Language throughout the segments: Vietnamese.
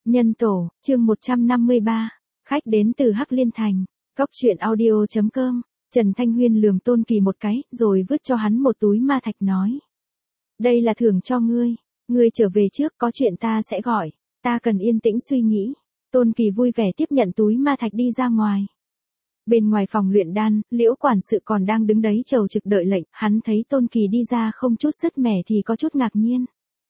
Nhân tổ, chương 153, khách đến từ Hắc Liên Thành, Cóc truyện audio.com, Trần Thanh Huyên lườm Tôn Kỳ một cái, rồi vứt cho hắn một túi ma thạch nói. Đây là thưởng cho ngươi trở về trước có chuyện ta sẽ gọi, ta cần yên tĩnh suy nghĩ. Tôn Kỳ vui vẻ tiếp nhận túi ma thạch đi ra ngoài. Bên ngoài phòng luyện đan, Liễu quản sự còn đang đứng đấy chầu trực đợi lệnh, hắn thấy Tôn Kỳ đi ra không chút sứt mẻ thì có chút ngạc nhiên.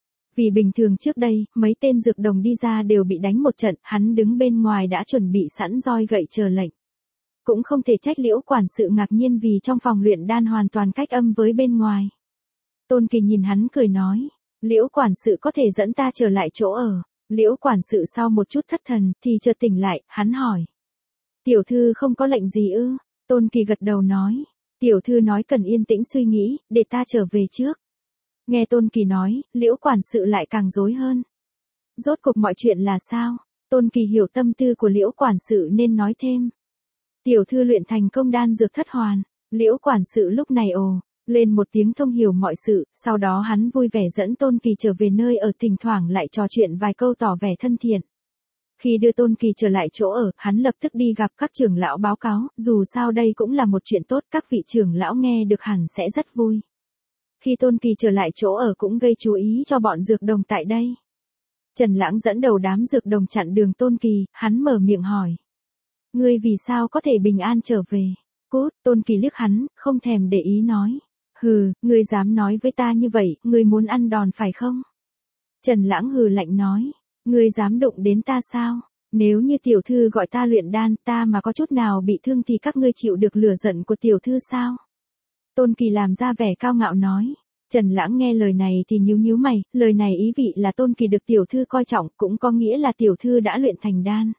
Vì bình thường trước đây, mấy tên dược đồng đi ra đều bị đánh một trận, hắn đứng bên ngoài đã chuẩn bị sẵn roi gậy chờ lệnh. Cũng không thể trách Liễu quản sự ngạc nhiên vì trong phòng luyện đan hoàn toàn cách âm với bên ngoài. Tôn Kỳ nhìn hắn cười nói, Liễu quản sự có thể dẫn ta trở lại chỗ ở. Liễu quản sự sau một chút thất thần thì chợt tỉnh lại, hắn hỏi. Tiểu thư không có lệnh gì ư? Tôn Kỳ gật đầu nói, tiểu thư nói cần yên tĩnh suy nghĩ, để ta trở về trước. Nghe Tôn Kỳ nói, Liễu quản sự lại càng rối hơn. Rốt cuộc mọi chuyện là sao? Tôn Kỳ hiểu tâm tư của Liễu quản sự nên nói thêm. Tiểu thư luyện thành công đan dược thất hoàn. Liễu quản sự lúc này ồ lên một tiếng thông hiểu mọi sự, sau đó hắn vui vẻ dẫn Tôn Kỳ trở về nơi ở, thỉnh thoảng lại trò chuyện vài câu tỏ vẻ thân thiện. Khi đưa Tôn Kỳ trở lại chỗ ở, hắn lập tức đi gặp các trưởng lão báo cáo, dù sao đây cũng là một chuyện tốt, các vị trưởng lão nghe được hẳn sẽ rất vui. Khi Tôn Kỳ trở lại chỗ ở cũng gây chú ý cho bọn dược đồng tại đây. Trần Lãng dẫn đầu đám dược đồng chặn đường Tôn Kỳ, hắn mở miệng hỏi. Ngươi vì sao có thể bình an trở về? Cút, Tôn Kỳ liếc hắn, không thèm để ý nói. Hừ, ngươi dám nói với ta như vậy, ngươi muốn ăn đòn phải không? Trần Lãng hừ lạnh nói. Ngươi dám đụng đến ta sao? Nếu như tiểu thư gọi ta luyện đan, ta mà có chút nào bị thương thì các ngươi chịu được lửa giận của tiểu thư sao? Tôn Kỳ làm ra vẻ cao ngạo nói. Trần Lãng nghe lời này thì nhíu mày, lời này ý vị là Tôn Kỳ được tiểu thư coi trọng, cũng có nghĩa là tiểu thư đã luyện thành đan.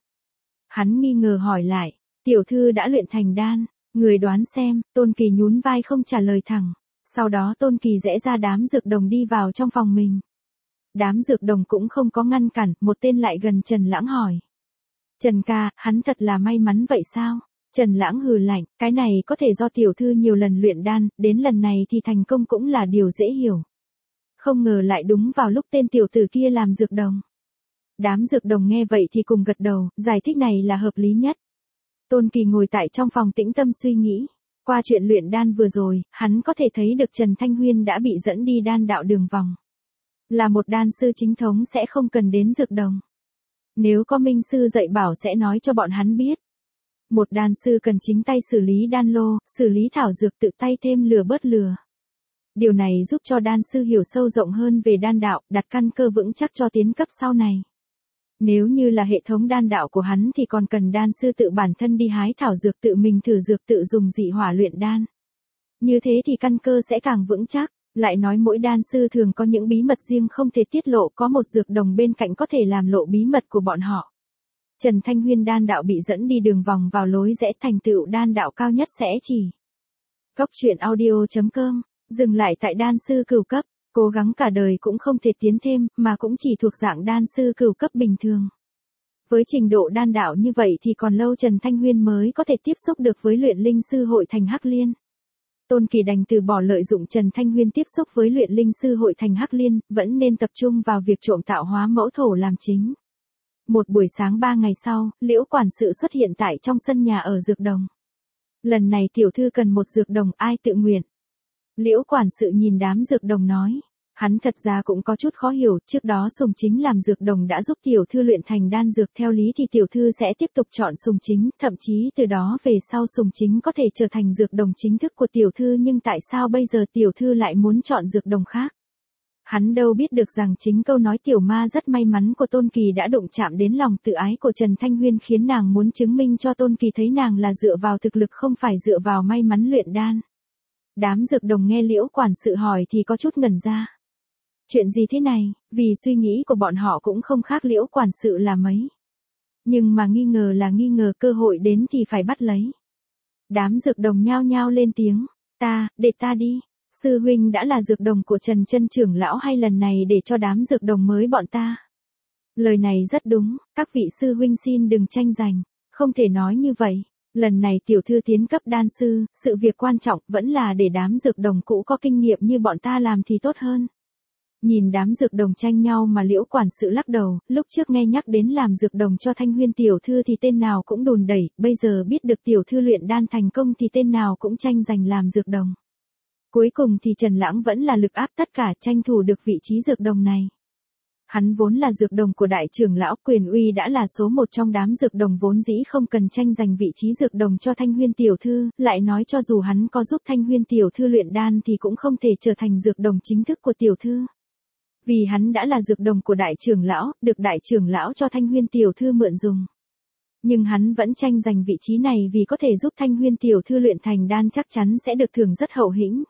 Hắn nghi ngờ hỏi lại, tiểu thư đã luyện thành đan, người đoán xem. Tôn Kỳ nhún vai không trả lời thẳng. Sau đó Tôn Kỳ rẽ ra đám dược đồng đi vào trong phòng mình. Đám dược đồng cũng không có ngăn cản, một tên lại gần Trần Lãng hỏi. Trần ca, hắn thật là may mắn vậy sao? Trần Lãng hừ lạnh, cái này có thể do tiểu thư nhiều lần luyện đan, đến lần này thì thành công cũng là điều dễ hiểu. Không ngờ lại đúng vào lúc tên tiểu tử kia làm dược đồng. Đám dược đồng nghe vậy thì cùng gật đầu, giải thích này là hợp lý nhất. Tôn Kỳ ngồi tại trong phòng tĩnh tâm suy nghĩ. Qua chuyện luyện đan vừa rồi, hắn có thể thấy được Trần Thanh Huyên đã bị dẫn đi đan đạo đường vòng. Là một đan sư chính thống sẽ không cần đến dược đồng. Nếu có minh sư dạy bảo sẽ nói cho bọn hắn biết. Một đan sư cần chính tay xử lý đan lô, xử lý thảo dược, tự tay thêm lửa bớt lửa. Điều này giúp cho đan sư hiểu sâu rộng hơn về đan đạo, đặt căn cơ vững chắc cho tiến cấp sau này. Nếu như là hệ thống đan đạo của hắn thì còn cần đan sư tự bản thân đi hái thảo dược, tự mình thử dược, tự dùng dị hỏa luyện đan. Như thế thì căn cơ sẽ càng vững chắc. Lại nói mỗi đan sư thường có những bí mật riêng không thể tiết lộ, có một dược đồng bên cạnh có thể làm lộ bí mật của bọn họ. Trần Thanh Huyên đan đạo bị dẫn đi đường vòng vào lối rẽ, thành tựu đan đạo cao nhất sẽ chỉ. Cóc truyện audio.com, dừng lại tại đan sư cửu cấp, cố gắng cả đời cũng không thể tiến thêm, mà cũng chỉ thuộc dạng đan sư cửu cấp bình thường. Với trình độ đan đạo như vậy thì còn lâu Trần Thanh Huyên mới có thể tiếp xúc được với luyện linh sư hội thành Hắc Liên. Tôn Kỳ đành từ bỏ lợi dụng Trần Thanh Huyên tiếp xúc với luyện linh sư hội thành Hắc Liên, vẫn nên tập trung vào việc trộm tạo hóa mẫu thổ làm chính. Một buổi sáng 3 ngày sau, Liễu quản sự xuất hiện tại trong sân nhà ở dược đồng. Lần này tiểu thư cần một dược đồng, ai tự nguyện? Liễu quản sự nhìn đám dược đồng nói. Hắn thật ra cũng có chút khó hiểu, trước đó Sùng Chính làm dược đồng đã giúp tiểu thư luyện thành đan dược, theo lý thì tiểu thư sẽ tiếp tục chọn Sùng Chính, thậm chí từ đó về sau Sùng Chính có thể trở thành dược đồng chính thức của tiểu thư, nhưng tại sao bây giờ tiểu thư lại muốn chọn dược đồng khác? Hắn đâu biết được rằng chính câu nói tiểu ma rất may mắn của Tôn Kỳ đã đụng chạm đến lòng tự ái của Trần Thanh Huyên, khiến nàng muốn chứng minh cho Tôn Kỳ thấy nàng là dựa vào thực lực không phải dựa vào may mắn luyện đan. Đám dược đồng nghe Liễu quản sự hỏi thì có chút ngẩn ra. Chuyện gì thế này, vì suy nghĩ của bọn họ cũng không khác Liễu quản sự là mấy. Nhưng mà nghi ngờ là nghi ngờ, cơ hội đến thì phải bắt lấy. Đám dược đồng nhao nhao lên tiếng, để ta đi. Sư huynh đã là dược đồng của Trần Chân trưởng lão hay lần này để cho đám dược đồng mới bọn ta? Lời này rất đúng, các vị sư huynh xin đừng tranh giành, không thể nói như vậy. Lần này tiểu thư tiến cấp đan sư, sự việc quan trọng vẫn là để đám dược đồng cũ có kinh nghiệm như bọn ta làm thì tốt hơn. Nhìn đám dược đồng tranh nhau mà Liễu quản sự lắc đầu, lúc trước nghe nhắc đến làm dược đồng cho Thanh Huyên tiểu thư thì tên nào cũng đùn đẩy, bây giờ biết được tiểu thư luyện đan thành công thì tên nào cũng tranh giành làm dược đồng. Cuối cùng thì Trần Lãng vẫn là lực áp tất cả, tranh thủ được vị trí dược đồng này. Hắn vốn là dược đồng của đại trưởng lão, quyền uy đã là số một trong đám dược đồng, vốn dĩ không cần tranh giành vị trí dược đồng cho Thanh Huyên tiểu thư, lại nói cho dù hắn có giúp Thanh Huyên tiểu thư luyện đan thì cũng không thể trở thành dược đồng chính thức của tiểu thư. Vì hắn đã là dược đồng của đại trưởng lão, được đại trưởng lão cho Thanh Huyên tiểu thư mượn dùng. Nhưng hắn vẫn tranh giành vị trí này vì có thể giúp Thanh Huyên tiểu thư luyện thành đan, chắc chắn sẽ được thưởng rất hậu hĩnh.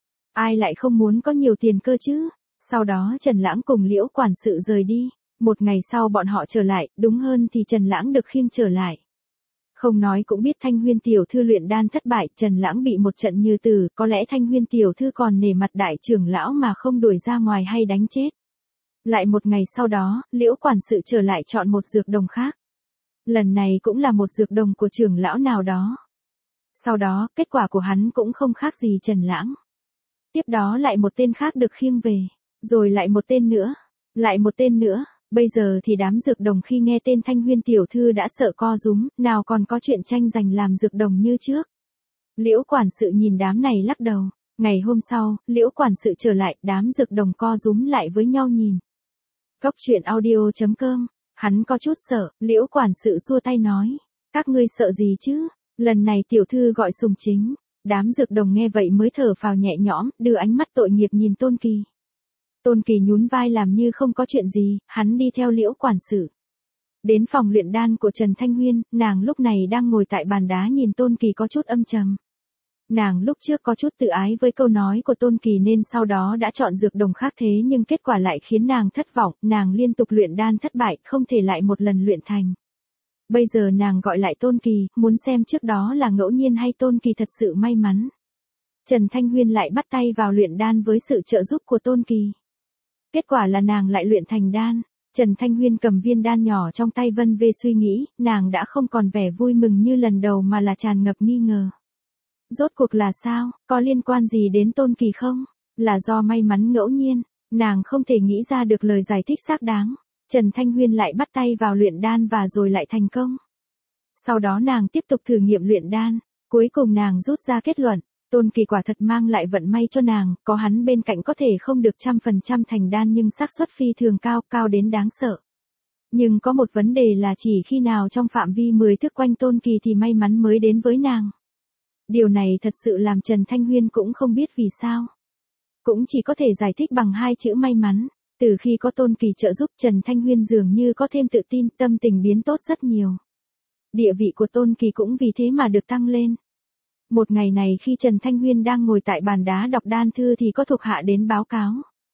Ai lại không muốn có nhiều tiền cơ chứ? Sau đó Trần Lãng cùng Liễu quản sự rời đi. Một ngày sau bọn họ trở lại, đúng hơn thì Trần Lãng được khiêng trở lại. Không nói cũng biết Thanh Huyên tiểu thư luyện đan thất bại, Trần Lãng bị một trận như tử, có lẽ Thanh Huyên tiểu thư còn nể mặt đại trưởng lão mà không đuổi ra ngoài hay đánh chết. Lại một ngày sau đó, Liễu quản sự trở lại chọn một dược đồng khác. Lần này cũng là một dược đồng của trưởng lão nào đó. Sau đó, kết quả của hắn cũng không khác gì Trần Lãng. Tiếp đó lại một tên khác được khiêng về, rồi lại một tên nữa, lại một tên nữa. Bây giờ thì đám dược đồng khi nghe tên Thanh Huyên tiểu thư đã sợ co rúm, nào còn có chuyện tranh giành làm dược đồng như trước. Liễu quản sự nhìn đám này lắc đầu. Ngày hôm sau, Liễu quản sự trở lại, đám dược đồng co rúm lại với nhau nhìn. Cốc truyện audio.com. Hắn có chút sợ, Liễu quản sự xua tay nói. Các ngươi sợ gì chứ? Lần này tiểu thư gọi Sùng Chính. Đám dược đồng nghe vậy mới thở phào nhẹ nhõm, đưa ánh mắt tội nghiệp nhìn Tôn Kỳ. Tôn Kỳ nhún vai làm như không có chuyện gì, hắn đi theo Liễu quản sự. Đến phòng luyện đan của Trần Thanh Huyên, nàng lúc này đang ngồi tại bàn đá nhìn Tôn Kỳ có chút âm trầm. Nàng lúc trước có chút tự ái với câu nói của Tôn Kỳ nên sau đó đã chọn dược đồng khác, thế nhưng kết quả lại khiến nàng thất vọng, nàng liên tục luyện đan thất bại, không thể lại một lần luyện thành. Bây giờ nàng gọi lại Tôn Kỳ, muốn xem trước đó là ngẫu nhiên hay Tôn Kỳ thật sự may mắn. Trần Thanh Huyên lại bắt tay vào luyện đan với sự trợ giúp của Tôn Kỳ. Kết quả là nàng lại luyện thành đan. Trần Thanh Huyên cầm viên đan nhỏ trong tay vân vê suy nghĩ, nàng đã không còn vẻ vui mừng như lần đầu mà là tràn ngập nghi ngờ. Rốt cuộc là sao, có liên quan gì đến Tôn Kỳ không? Là do may mắn ngẫu nhiên, nàng không thể nghĩ ra được lời giải thích xác đáng. Trần Thanh Huyên lại bắt tay vào luyện đan và rồi lại thành công. Sau đó nàng tiếp tục thử nghiệm luyện đan, cuối cùng nàng rút ra kết luận, Tôn Kỳ quả thật mang lại vận may cho nàng, có hắn bên cạnh có thể không được 100% thành đan nhưng xác suất phi thường cao, cao đến đáng sợ. Nhưng có một vấn đề là chỉ khi nào trong phạm vi 10 thước quanh Tôn Kỳ thì may mắn mới đến với nàng. Điều này thật sự làm Trần Thanh Huyên cũng không biết vì sao. Cũng chỉ có thể giải thích bằng hai chữ may mắn. Từ khi có Tôn Kỳ trợ giúp, Trần Thanh Huyên dường như có thêm tự tin, tâm tình biến tốt rất nhiều. Địa vị của Tôn Kỳ cũng vì thế mà được tăng lên. Một ngày này khi Trần Thanh Huyên đang ngồi tại bàn đá đọc đan thư thì có thuộc hạ đến báo cáo.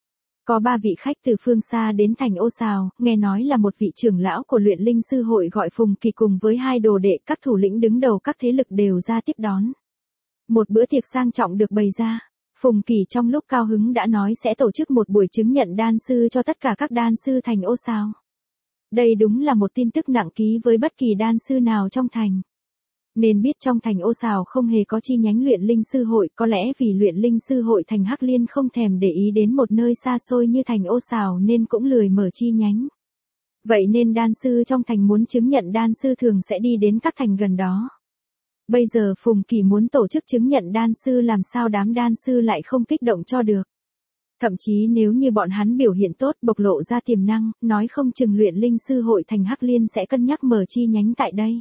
Có 3 vị khách từ phương xa đến thành Ô Sào, nghe nói là một vị trưởng lão của luyện linh sư hội gọi Phùng Kỳ cùng với 2 đồ đệ, các thủ lĩnh đứng đầu các thế lực đều ra tiếp đón. Một bữa tiệc sang trọng được bày ra. Phùng Kỳ trong lúc cao hứng đã nói sẽ tổ chức một buổi chứng nhận đan sư cho tất cả các đan sư thành Ô Sào. Đây đúng là một tin tức nặng ký với bất kỳ đan sư nào trong thành. Nên biết trong thành Ô Sào không hề có chi nhánh luyện linh sư hội, có lẽ vì luyện linh sư hội thành Hắc Liên không thèm để ý đến một nơi xa xôi như thành Ô Sào nên cũng lười mở chi nhánh. Vậy nên đan sư trong thành muốn chứng nhận đan sư thường sẽ đi đến các thành gần đó. Bây giờ Phùng Kỳ muốn tổ chức chứng nhận đan sư, làm sao đám đan sư lại không kích động cho được. Thậm chí nếu như bọn hắn biểu hiện tốt, bộc lộ ra tiềm năng, nói không chừng luyện linh sư hội thành Hắc Liên sẽ cân nhắc mở chi nhánh tại đây.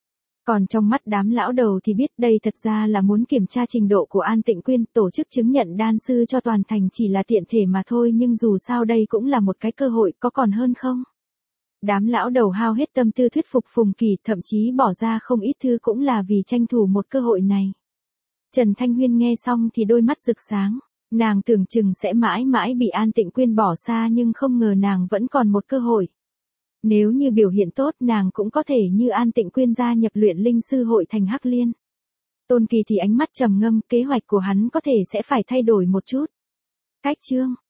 Còn trong mắt đám lão đầu thì biết đây thật ra là muốn kiểm tra trình độ của An Tịnh Quyên, tổ chức chứng nhận đan sư cho toàn thành chỉ là tiện thể mà thôi, nhưng dù sao đây cũng là một cái cơ hội, có còn hơn không? Đám lão đầu hao hết tâm tư thuyết phục Phùng Kỳ, thậm chí bỏ ra không ít thứ cũng là vì tranh thủ một cơ hội này. Trần Thanh Huyên nghe xong thì đôi mắt rực sáng, nàng tưởng chừng sẽ mãi mãi bị An Tịnh Quyên bỏ xa nhưng không ngờ nàng vẫn còn một cơ hội. Nếu như biểu hiện tốt nàng cũng có thể như An Tịnh Quyên gia nhập luyện linh sư hội thành Hắc Liên. Tôn Kỳ thì ánh mắt trầm ngâm, kế hoạch của hắn có thể sẽ phải thay đổi một chút. Cách chương